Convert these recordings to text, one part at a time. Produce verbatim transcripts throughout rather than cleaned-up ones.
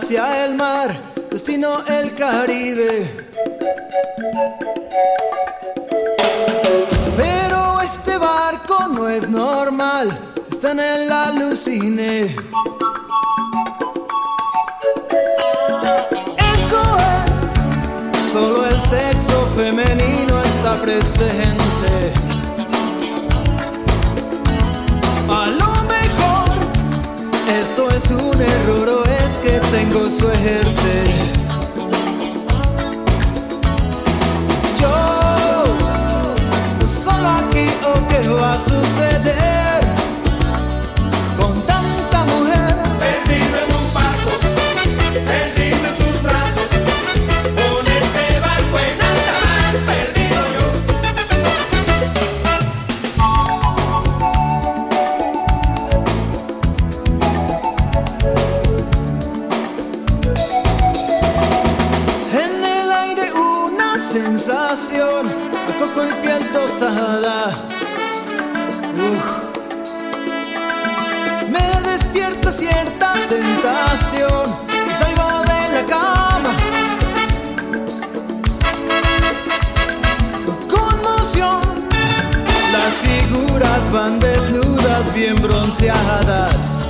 hacia el mar, destino el Caribe. Pero este barco no es normal, está en el alucine. Eso es, solo el sexo femenino está presente. A lo mejor esto es un error o es que tengo suerte. Yo, solo aquí o qué va a suceder con tanta mujer. Perdido en un barco, perdido en sus brazos, con este barco en alta mar, perdido yo. En el aire una sensación, a coco y piel tostada. Uf. Me despierta cierta tentación y salgo de la cama. Conmoción, las figuras van desnudas, bien bronceadas.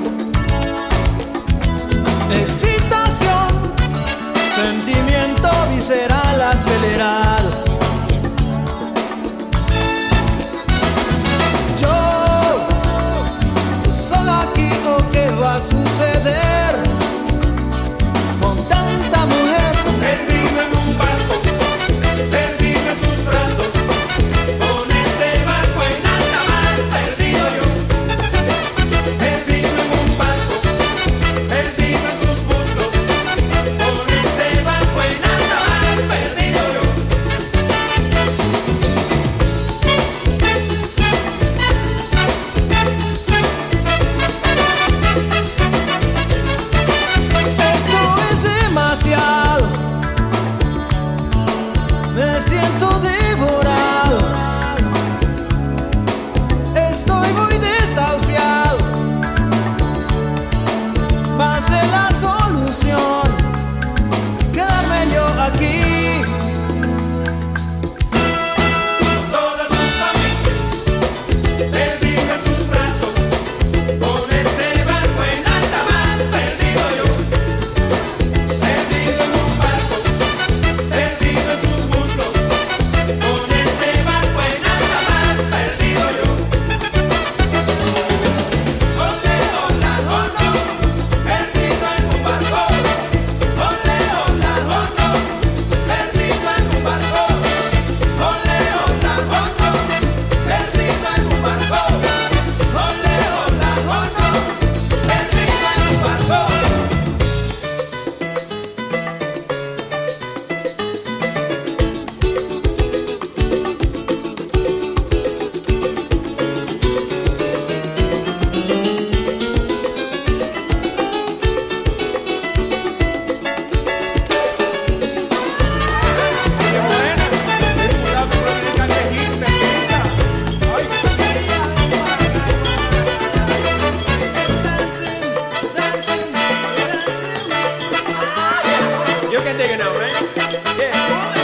Excitación, sentimiento visceral acelerado. Yo, solo aquí o qué va a suceder con tanta mujer. Perdido en un barco, perdido en sus brazos, con este barco en alta mar, perdido yo. Perdido en un barco, perdido en sus muslos, con este barco en alta mar, perdido yo. Esto es demasiado, me siento devorado, estoy muy desahuciado. Va a ser la solución quedarme yo aquí. Todas sus familias, perdido en sus brazos, con este barco en alta mar, perdido yo. Perdido en un barco, perdido en sus muslos, con este barco en alta mar, perdido yo. Ole, hola, oh no, perdido en un barco. Ole, hola, oh no, perdido en un barco. Ole, hola, oh no, perdido en un barco. Ole, hola, oh no, perdido en un barco. You can dig it now, right? Yeah.